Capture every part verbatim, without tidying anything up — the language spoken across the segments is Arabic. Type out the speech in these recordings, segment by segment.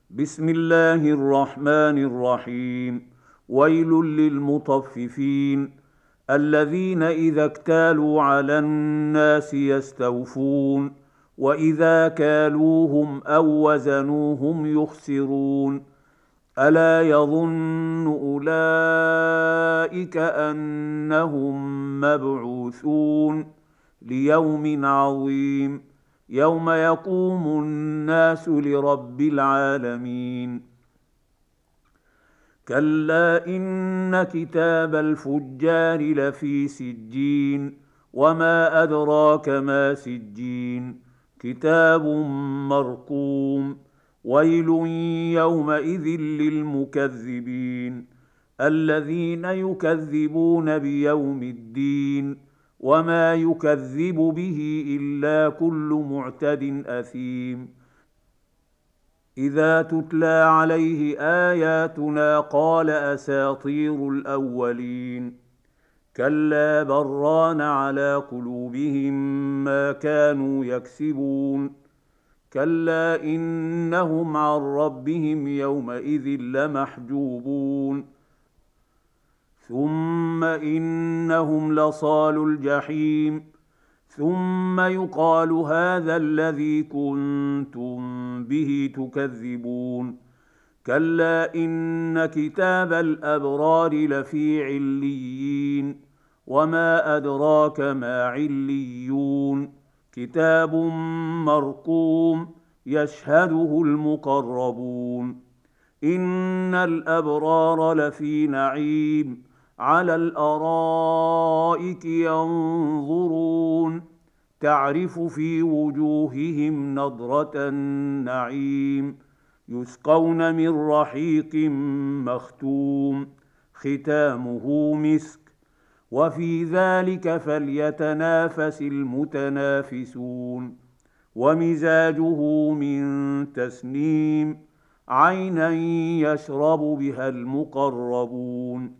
بسم الله الرحمن الرحيم. ويل للمطففين الذين إذا اكتالوا على الناس يستوفون وإذا كالوهم أو وزنوهم يخسرون. ألا يظن أولئك أنهم مبعوثون ليوم عظيم يوم يقوم الناس لرب العالمين. كلا إن كتاب الفجار لفي سجين وما أدراك ما سجين كتاب مرقوم. ويل يومئذ للمكذبين الذين يكذبون بيوم الدين وما يكذب به إلا كل معتد أثيم. إذا تتلى عليه آياتنا قال أساطير الأولين. كلا بران على قلوبهم ما كانوا يكسبون. كلا إنهم عن ربهم يومئذ لمحجوبون. ثم إنهم لصالو الجحيم ثم يقال هذا الذي كنتم به تكذبون. كلا إن كتاب الأبرار لفي عليين وما أدراك ما عليون كتاب مرقوم يشهده المقربون. إن الأبرار لفي نعيم على الأرائك ينظرون تعرف في وجوههم نضرة النعيم يسقون من رحيق مختوم ختامه مسك وفي ذلك فليتنافس المتنافسون. ومزاجه من تسنيم عينا يشرب بها المقربون.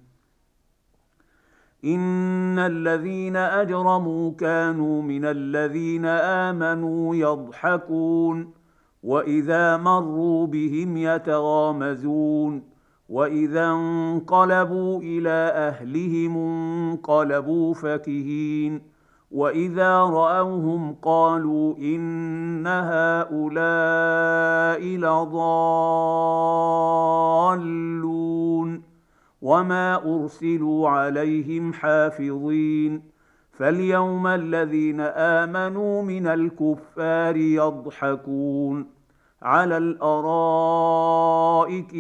إن الذين أجرموا كانوا من الذين آمنوا يضحكون وإذا مروا بهم يتغامزون وإذا انقلبوا إلى أهلهم انقلبوا فكهين وإذا رأوهم قالوا إن هؤلاء لضالون وما أرسلوا عليهم حافظين. فاليوم الذين آمنوا من الكفار يضحكون على الأرائك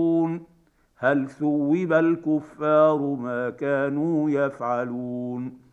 ينظرون هل ثوب الكفار ما كانوا يفعلون.